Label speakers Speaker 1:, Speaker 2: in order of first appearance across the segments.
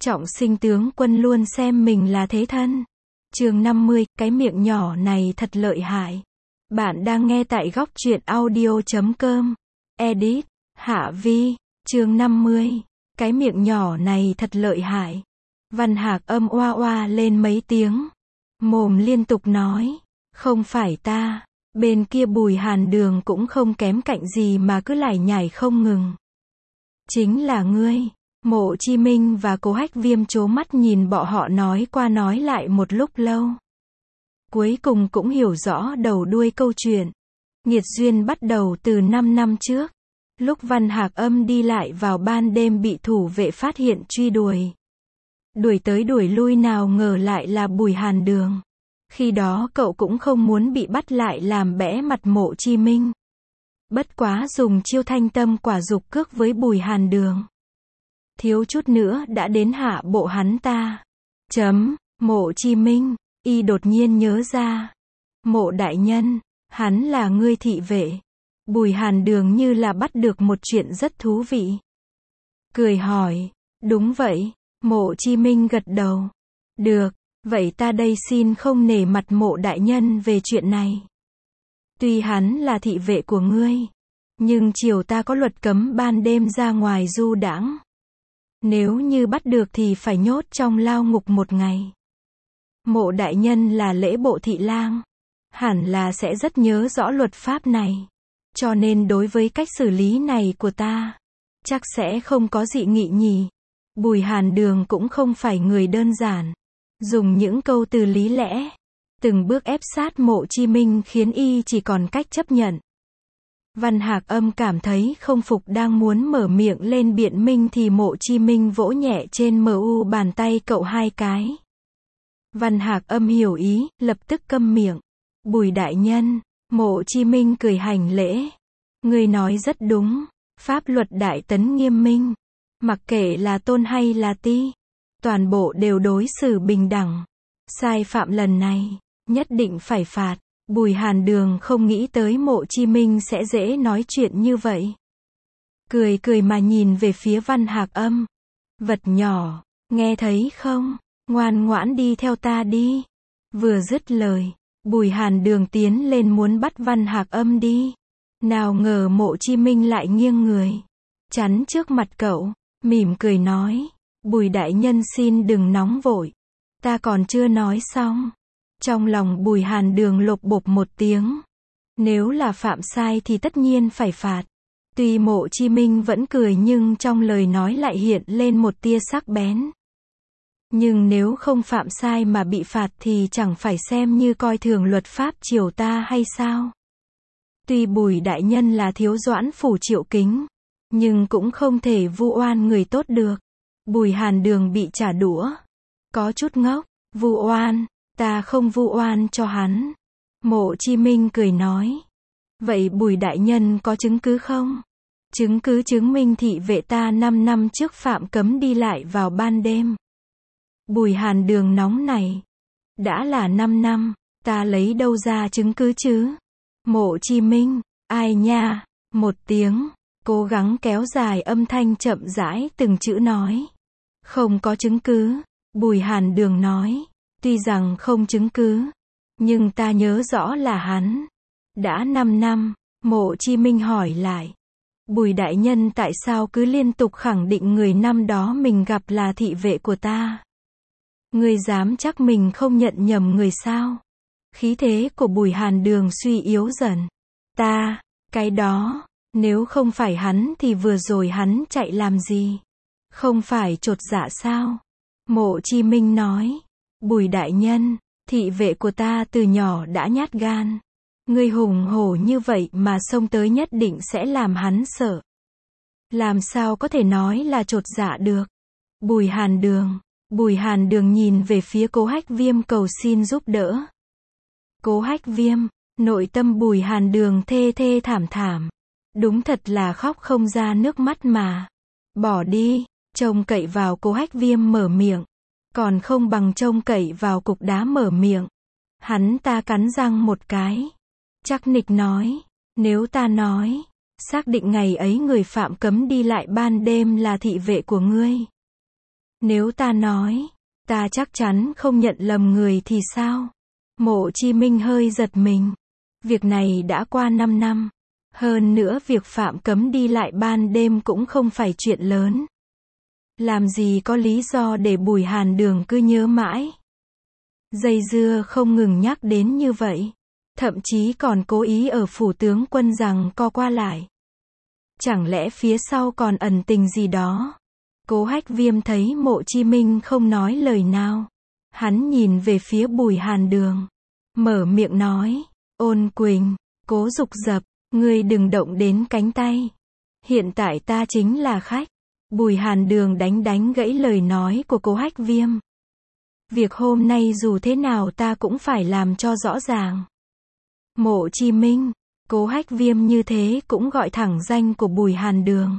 Speaker 1: Trọng sinh tướng quân luôn xem mình là thế thân. Chương 50, cái miệng nhỏ này thật lợi hại. Bạn đang nghe tại góc truyện audio.com. Edit, Hạ Vi, chương 50. Cái miệng nhỏ này thật lợi hại. Văn Hạc Âm oa oa lên mấy tiếng. Mồm liên tục nói, không phải ta. Bên kia Bùi Hàn Đường cũng không kém cạnh gì mà cứ lải nhải không ngừng. Chính là ngươi. Mộ Chi Minh và Cố Hách Viêm trố mắt nhìn bọn họ nói qua nói lại một lúc lâu. Cuối cùng cũng hiểu rõ đầu đuôi câu chuyện. Nghiệt duyên bắt đầu từ 5 năm trước. Lúc Văn Hạc Âm đi lại vào ban đêm bị thủ vệ phát hiện truy đuổi. Đuổi tới đuổi lui nào ngờ lại là Bùi Hàn Đường. Khi đó cậu cũng không muốn bị bắt lại làm bẽ mặt Mộ Chi Minh. Bất quá dùng chiêu thanh tâm quả dục cước với Bùi Hàn Đường. Thiếu chút nữa đã đến hạ bộ hắn ta. Mộ Chi Minh, y đột nhiên nhớ ra. Mộ đại nhân, hắn là ngươi thị vệ. Bùi Hàn Đường như là bắt được một chuyện rất thú vị. Cười hỏi, đúng vậy, Mộ Chi Minh gật đầu. Được, vậy ta đây xin không nể mặt mộ đại nhân về chuyện này. Tuy hắn là thị vệ của ngươi, nhưng triều ta có luật cấm ban đêm ra ngoài du đãng. Nếu như bắt được thì phải nhốt trong lao ngục một ngày. Mộ đại nhân là lễ bộ thị lang, hẳn là sẽ rất nhớ rõ luật pháp này. Cho nên đối với cách xử lý này của ta, chắc sẽ không có dị nghị nhỉ. Bùi Hàn Đường cũng không phải người đơn giản. Dùng những câu từ lý lẽ, từng bước ép sát Mộ Chi Minh khiến y chỉ còn cách chấp nhận. Văn Hạc Âm cảm thấy không phục đang muốn mở miệng lên biện minh thì Mộ Chi Minh vỗ nhẹ trên mu bàn tay cậu 2 cái. Văn Hạc Âm hiểu ý, lập tức câm miệng. Bùi đại nhân, Mộ Chi Minh cười hành lễ. Ngươi nói rất đúng, pháp luật đại tấn nghiêm minh. Mặc kệ là tôn hay là ti, toàn bộ đều đối xử bình đẳng. Sai phạm lần này, nhất định phải phạt. Bùi Hàn Đường không nghĩ tới Mộ Chi Minh sẽ dễ nói chuyện như vậy. Cười cười mà nhìn về phía Văn Hạc Âm. Vật nhỏ, nghe thấy không? Ngoan ngoãn đi theo ta đi. Vừa dứt lời, Bùi Hàn Đường tiến lên muốn bắt Văn Hạc Âm đi. Nào ngờ Mộ Chi Minh lại nghiêng người, chắn trước mặt cậu, mỉm cười nói. Bùi đại nhân xin đừng nóng vội. Ta còn chưa nói xong. Trong lòng Bùi Hàn Đường lộp bộp một tiếng. Nếu là phạm sai thì tất nhiên phải phạt. Tuy Mộ Chi Minh vẫn cười nhưng trong lời nói lại hiện lên một tia sắc bén. Nhưng nếu không phạm sai mà bị phạt thì chẳng phải xem như coi thường luật pháp triều ta hay sao? Tuy Bùi đại nhân là thiếu doãn phủ Triệu Kính, nhưng cũng không thể vu oan người tốt được. Bùi Hàn Đường bị trả đũa. Có chút ngốc, vu oan. Ta không vu oan cho hắn. Mộ Chi Minh cười nói. Vậy Bùi đại nhân có chứng cứ không? Chứng cứ chứng minh thị vệ ta 5 năm trước phạm cấm đi lại vào ban đêm. Bùi Hàn Đường nóng này. Đã là 5 năm, ta lấy đâu ra chứng cứ chứ? Mộ Chi Minh, ai nha? Một tiếng, cố gắng kéo dài âm thanh chậm rãi từng chữ nói. Không có chứng cứ. Bùi Hàn Đường nói. Tuy rằng không chứng cứ, nhưng ta nhớ rõ là hắn. Đã 5 năm, Mộ Chi Minh hỏi lại. Bùi đại nhân tại sao cứ liên tục khẳng định người năm đó mình gặp là thị vệ của ta? Ngươi dám chắc mình không nhận nhầm người sao? Khí thế của Bùi Hàn Đường suy yếu dần. Cái đó, nếu không phải hắn thì vừa rồi hắn chạy làm gì? Không phải chột dạ sao? Mộ Chi Minh nói. Bùi đại nhân, thị vệ của ta từ nhỏ đã nhát gan. Ngươi hùng hổ như vậy mà xông tới nhất định sẽ làm hắn sợ. Làm sao có thể nói là chột dạ được? Bùi Hàn Đường nhìn về phía Cố Hách Viêm cầu xin giúp đỡ. Cố Hách Viêm, nội tâm Bùi Hàn Đường thê thê thảm thảm. Đúng thật là khóc không ra nước mắt mà. Bỏ đi, trông cậy vào Cố Hách Viêm mở miệng. Còn không bằng trông cậy vào cục đá mở miệng. Hắn ta cắn răng một cái. Chắc nịch nói. Nếu ta nói, xác định ngày ấy người phạm cấm đi lại ban đêm là thị vệ của ngươi. Nếu ta nói, ta chắc chắn không nhận lầm người thì sao? Mộ Chí Minh hơi giật mình. Việc này đã qua 5 năm. Hơn nữa việc phạm cấm đi lại ban đêm cũng không phải chuyện lớn. Làm gì có lý do để Bùi Hàn Đường cứ nhớ mãi. Dây dưa không ngừng nhắc đến như vậy. Thậm chí còn cố ý ở phủ tướng quân rằng co qua lại. Chẳng lẽ phía sau còn ẩn tình gì đó? Cố Hách Viêm thấy Mộ Chí Minh không nói lời nào. Hắn nhìn về phía Bùi Hàn Đường. Mở miệng nói, Ôn Quỳnh, Cố Dục Dập, ngươi đừng động đến cánh tay. Hiện tại ta chính là khách. Bùi Hàn Đường đánh gãy lời nói của Cố Hách Viêm. Việc hôm nay dù thế nào ta cũng phải làm cho rõ ràng. Mộ Chí Minh, Cố Hách Viêm như thế cũng gọi thẳng danh của Bùi Hàn Đường.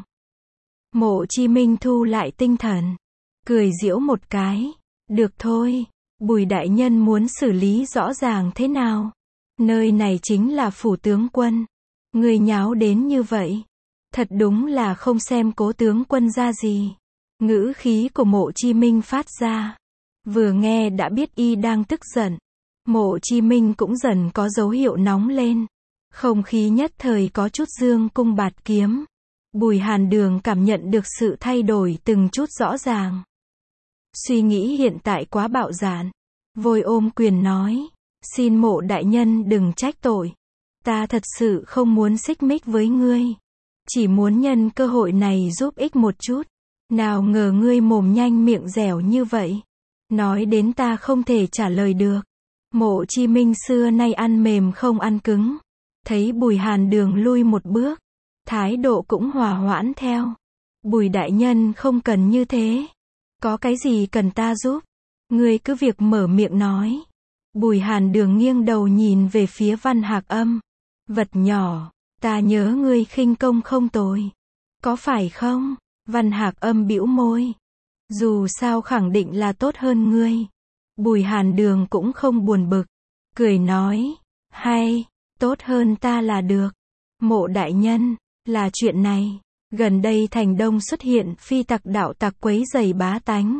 Speaker 1: Mộ Chí Minh thu lại tinh thần, cười giễu một cái. Được thôi, Bùi đại nhân muốn xử lý rõ ràng thế nào? Nơi này chính là phủ tướng quân. Người nháo đến như vậy. Thật đúng là không xem Cố tướng quân ra gì. Ngữ khí của Mộ Chí Minh phát ra. Vừa nghe đã biết y đang tức giận. Mộ Chí Minh cũng dần có dấu hiệu nóng lên. Không khí nhất thời có chút dương cung bạt kiếm. Bùi Hàn Đường cảm nhận được sự thay đổi từng chút rõ ràng. Suy nghĩ hiện tại quá bạo dạn. Vội ôm quyền nói. Xin Mộ đại nhân đừng trách tội. Ta thật sự không muốn xích mích với ngươi. Chỉ muốn nhân cơ hội này giúp ích một chút. Nào ngờ ngươi mồm nhanh miệng dẻo như vậy. Nói đến ta không thể trả lời được. Mộ Chí Minh xưa nay ăn mềm không ăn cứng. Thấy Bùi Hàn Đường lui một bước. Thái độ cũng hòa hoãn theo. Bùi đại nhân không cần như thế. Có cái gì cần ta giúp? Ngươi cứ việc mở miệng nói. Bùi Hàn Đường nghiêng đầu nhìn về phía Văn Hạc Âm. Vật nhỏ, ta nhớ ngươi khinh công không tồi. Có phải không? Văn Hạc Âm bĩu môi. Dù sao khẳng định là tốt hơn ngươi. Bùi Hàn Đường cũng không buồn bực. Cười nói. Hay, tốt hơn ta là được. Mộ đại nhân, là chuyện này. Gần đây thành Đông xuất hiện phi tặc đạo tặc quấy rầy bá tánh.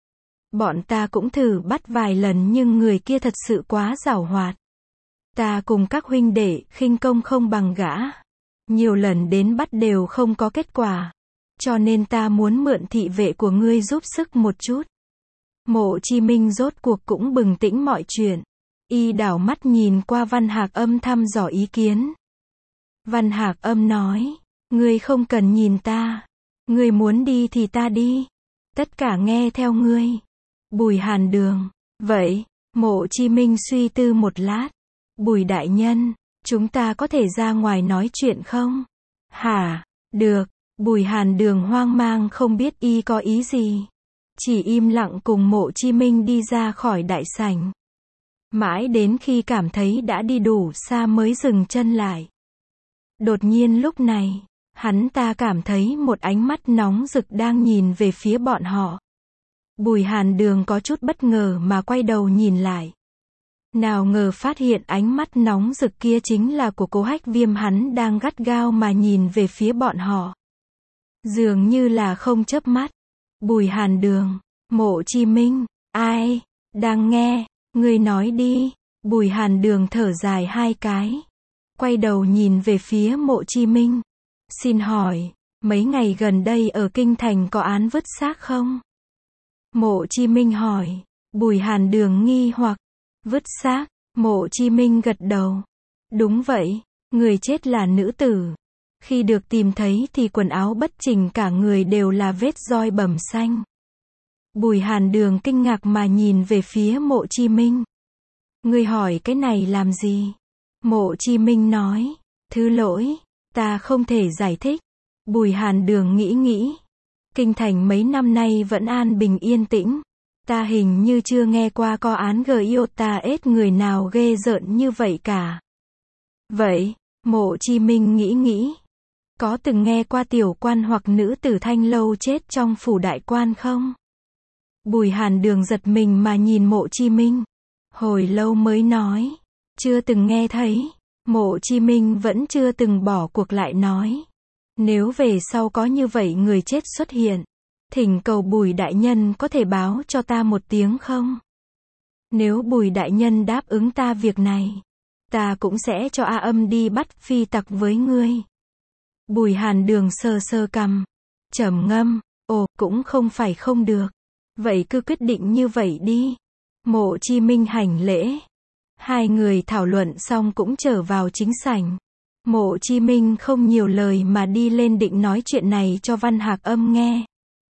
Speaker 1: Bọn ta cũng thử bắt vài lần nhưng người kia thật sự quá giảo hoạt. Ta cùng các huynh đệ khinh công không bằng gã. Nhiều lần đến bắt đều không có kết quả. Cho nên ta muốn mượn thị vệ của ngươi giúp sức một chút. Mộ Chí Minh rốt cuộc cũng bừng tỉnh mọi chuyện. Y đảo mắt nhìn qua Văn Hạc Âm thăm dò ý kiến. Văn Hạc Âm nói. Ngươi không cần nhìn ta. Ngươi muốn đi thì ta đi. Tất cả nghe theo ngươi. Bùi Hàn Đường. Vậy, Mộ Chí Minh suy tư một lát. Bùi đại nhân, chúng ta có thể ra ngoài nói chuyện không? Hả? Được. Bùi Hàn Đường hoang mang không biết y có ý gì. Chỉ im lặng cùng Mộ Chí Minh đi ra khỏi đại sảnh. Mãi đến khi cảm thấy đã đi đủ xa mới dừng chân lại. Đột nhiên lúc này, hắn ta cảm thấy một ánh mắt nóng rực đang nhìn về phía bọn họ. Bùi Hàn Đường có chút bất ngờ mà quay đầu nhìn lại. Nào ngờ phát hiện ánh mắt nóng rực kia chính là của Cố Hách Viêm, hắn đang gắt gao mà nhìn về phía bọn họ. Dường như là không chớp mắt. Bùi Hàn Đường, Mộ Chí Minh, ai, đang nghe, ngươi nói đi. Bùi Hàn Đường thở dài hai cái. Quay đầu nhìn về phía Mộ Chí Minh. Xin hỏi, mấy ngày gần đây ở Kinh Thành có án vứt xác không? Mộ Chí Minh hỏi. Bùi Hàn Đường nghi hoặc. Vứt xác? Mộ Chí Minh gật đầu. Đúng vậy, người chết là nữ tử. Khi được tìm thấy thì quần áo bất chỉnh, cả người đều là vết roi bầm xanh. Bùi Hàn Đường kinh ngạc mà nhìn về phía Mộ Chí Minh. Ngươi hỏi cái này làm gì? Mộ Chí Minh nói. Thứ lỗi, ta không thể giải thích. Bùi Hàn Đường nghĩ. Kinh Thành mấy năm nay vẫn an bình yên tĩnh. Ta hình như chưa nghe qua có án GIOTA người nào ghê rợn như vậy cả. Vậy, Mộ Chí Minh nghĩ. Có từng nghe qua tiểu quan hoặc nữ tử Thanh Lâu chết trong phủ đại quan không? Bùi Hàn Đường giật mình mà nhìn Mộ Chí Minh. Hồi lâu mới nói. Chưa từng nghe thấy. Mộ Chí Minh vẫn chưa từng bỏ cuộc lại nói. Nếu về sau có như vậy người chết xuất hiện, Thỉnh cầu Bùi đại nhân có thể báo cho ta một tiếng không? Nếu Bùi đại nhân đáp ứng ta việc này, ta cũng sẽ cho A Âm đi bắt phi tặc với ngươi. Bùi Hàn Đường sờ sờ cằm, trầm ngâm, ồ, cũng không phải không được. Vậy cứ quyết định như vậy đi. Mộ Chi Minh hành lễ. Hai người thảo luận xong cũng trở vào chính sảnh. Mộ Chi Minh không nhiều lời mà đi lên định nói chuyện này cho Văn Hạc Âm nghe.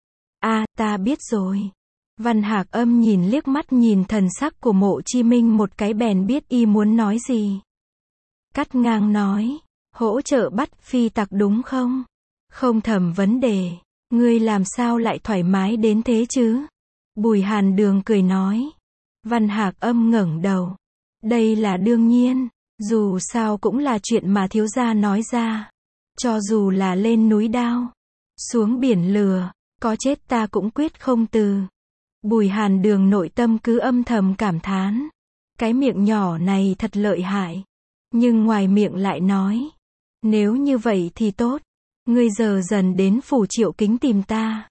Speaker 1: Ta biết rồi. Văn Hạc Âm nhìn liếc mắt nhìn thần sắc của Mộ Chi Minh một cái bèn biết y muốn nói gì. Cắt ngang nói, hỗ trợ bắt phi tặc đúng không? Không thầm vấn đề, ngươi làm sao lại thoải mái đến thế chứ? Bùi Hàn Đường cười nói. Văn Hạc Âm ngẩng đầu. Đây là đương nhiên, dù sao cũng là chuyện mà thiếu gia nói ra. Cho dù là lên núi đao, xuống biển lửa, có chết ta cũng quyết không từ. Bùi Hàn Đường nội tâm cứ âm thầm cảm thán. Cái miệng nhỏ này thật lợi hại. Nhưng ngoài miệng lại nói, nếu như vậy thì tốt. Ngươi giờ dần đến phủ Triệu Kính tìm ta.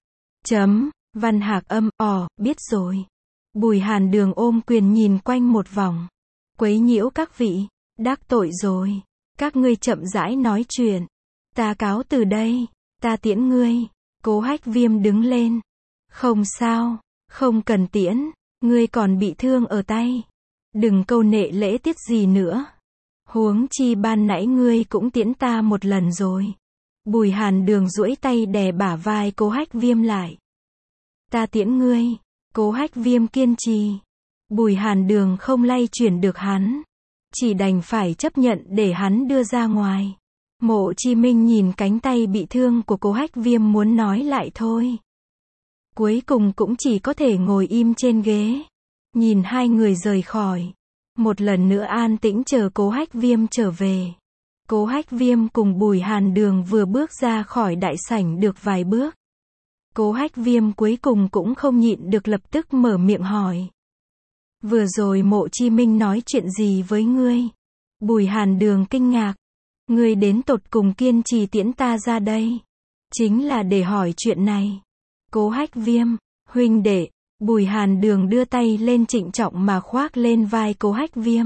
Speaker 1: Văn Hạc Âm, biết rồi. Bùi Hàn Đường ôm quyền nhìn quanh một vòng. Quấy nhiễu các vị, đắc tội rồi. Các ngươi chậm rãi nói chuyện. Ta cáo từ đây, ta tiễn ngươi. Cố Hách Viêm đứng lên. Không sao, không cần tiễn, ngươi còn bị thương ở tay. Đừng câu nệ lễ tiết gì nữa. Huống chi ban nãy ngươi cũng tiễn ta một lần rồi. Bùi Hàn Đường duỗi tay đè bả vai Cố Hách Viêm lại. Ta tiễn ngươi. Cố Hách Viêm kiên trì. Bùi Hàn Đường không lay chuyển được hắn. Chỉ đành phải chấp nhận để hắn đưa ra ngoài. Mộ Chi Minh nhìn cánh tay bị thương của Cố Hách Viêm muốn nói lại thôi. Cuối cùng cũng chỉ có thể ngồi im trên ghế. Nhìn hai người rời khỏi. Một lần nữa an tĩnh chờ Cố Hách Viêm trở về. Cố Hách Viêm cùng Bùi Hàn Đường vừa bước ra khỏi đại sảnh được vài bước. Cố Hách Viêm cuối cùng cũng không nhịn được lập tức mở miệng hỏi. Vừa rồi Mộ Chi Minh nói chuyện gì với ngươi? Bùi Hàn Đường kinh ngạc. Ngươi đến tột cùng kiên trì tiễn ta ra đây. Chính là để hỏi chuyện này. Cố Hách Viêm, huynh đệ. Bùi Hàn Đường đưa tay lên trịnh trọng mà khoác lên vai Cố Hách Viêm.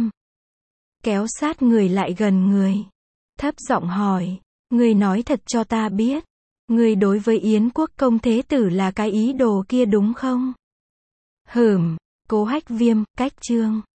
Speaker 1: Kéo sát người lại gần người. Thấp giọng hỏi. Ngươi nói thật cho ta biết. Ngươi đối với Yến Quốc công thế tử là cái ý đồ kia đúng không? Cố Hách Viêm, cách chương.